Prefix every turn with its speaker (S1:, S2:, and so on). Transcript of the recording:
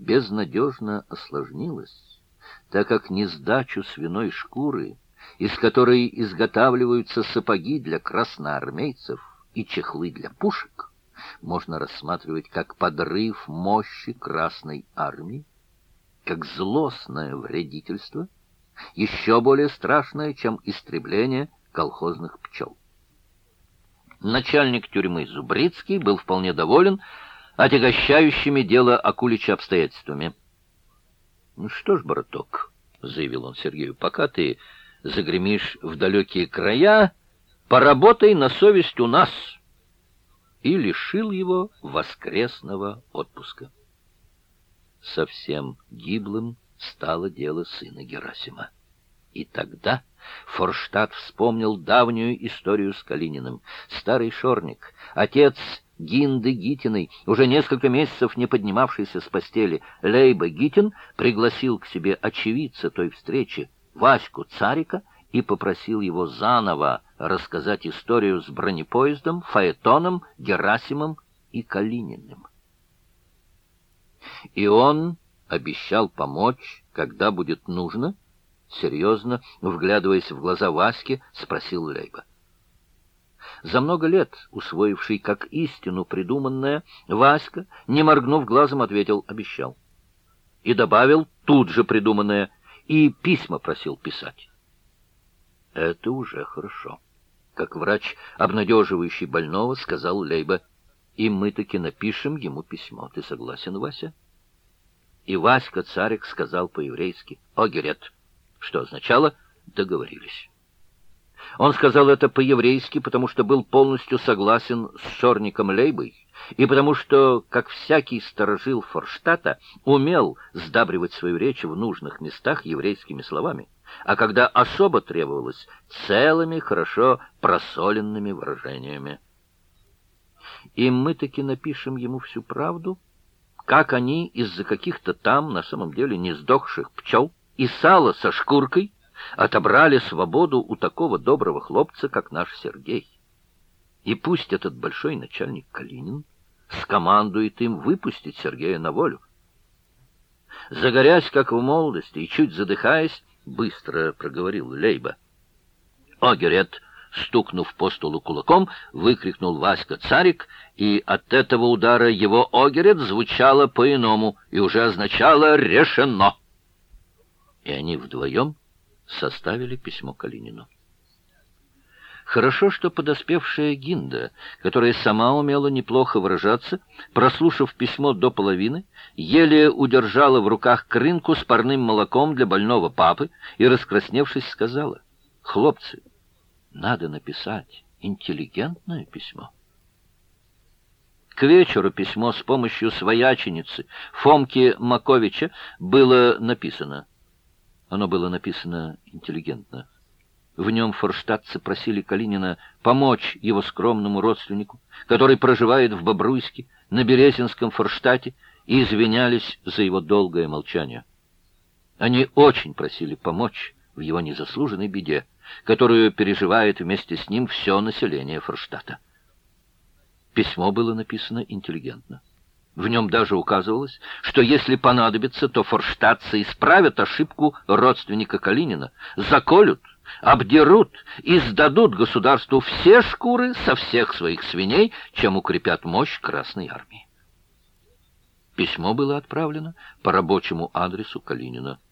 S1: безнадежно осложнилось, так как несдачу свиной шкуры, из которой изготавливаются сапоги для красноармейцев и чехлы для пушек, можно рассматривать как подрыв мощи Красной армии, как злостное вредительство, еще более страшное, чем истребление колхозных пчел. Начальник тюрьмы Зубрицкий был вполне доволен отягощающими дело Акулича обстоятельствами. «Ну что ж, браток», — заявил он Сергею, — «пока ты загремишь в далекие края, поработай на совесть у нас», и лишил его воскресного отпуска. Совсем гиблым стало дело сына Герасима. И тогда Форштадт вспомнил давнюю историю с Калининым. Старый шорник, отец Гинды Гитиной, уже несколько месяцев не поднимавшийся с постели, Лейба Гитин, пригласил к себе очевидца той встречи, Ваську Царика, и попросил его заново рассказать историю с бронепоездом, фаэтоном, Герасимом и Калининым. И он обещал помочь, когда будет нужно. Серьезно, вглядываясь в глаза Васьки, спросил Лейба. За много лет, усвоивший как истину придуманное, Васька, не моргнув глазом, ответил: обещал. И добавил тут же придуманное, и письма просил писать. Это уже хорошо. Как врач, обнадеживающий больного, сказал Лейба: и мы таки напишем ему письмо. Ты согласен, Вася? И Васька Царик сказал по-еврейски: «Огерет», что означало «договорились». Он сказал это по-еврейски, потому что был полностью согласен с шорником Лейбой, и потому что, как всякий сторожил Форштадта, умел сдабривать свою речь в нужных местах еврейскими словами, а когда особо требовалось, целыми хорошо просоленными выражениями. И мы таки напишем ему всю правду, как они из-за каких-то там, на самом деле, не сдохших пчел и сала со шкуркой отобрали свободу у такого доброго хлопца, как наш Сергей. И пусть этот большой начальник Калинин скомандует им выпустить Сергея на волю. Загорясь, как в молодости, и чуть задыхаясь, быстро проговорил Лейба. «Огерет!» — стукнув по столу кулаком, выкрикнул Васька Царик, и от этого удара его «Огерет» звучало по-иному и уже означало «решено». И они вдвоем составили письмо Калинину. Хорошо, что подоспевшая Гинда, которая сама умела неплохо выражаться, прослушав письмо до половины, еле удержала в руках крынку с парным молоком для больного папы и, раскрасневшись, сказала: «Хлопцы, надо написать интеллигентное письмо». К вечеру письмо с помощью свояченицы Фомки Маковича было написано. Оно было написано интеллигентно. В нем форштадтцы просили Калинина помочь его скромному родственнику, который проживает в Бобруйске, на Березинском Форштадте, и извинялись за его долгое молчание. Они очень просили помочь в его незаслуженной беде, которую переживает вместе с ним все население Форштадта. Письмо было написано интеллигентно. В нем даже указывалось, что если понадобится, то форштадтцы исправят ошибку родственника Калинина, заколют, обдерут и сдадут государству все шкуры со всех своих свиней, чем укрепят мощь Красной армии. Письмо было отправлено по рабочему адресу Калинина.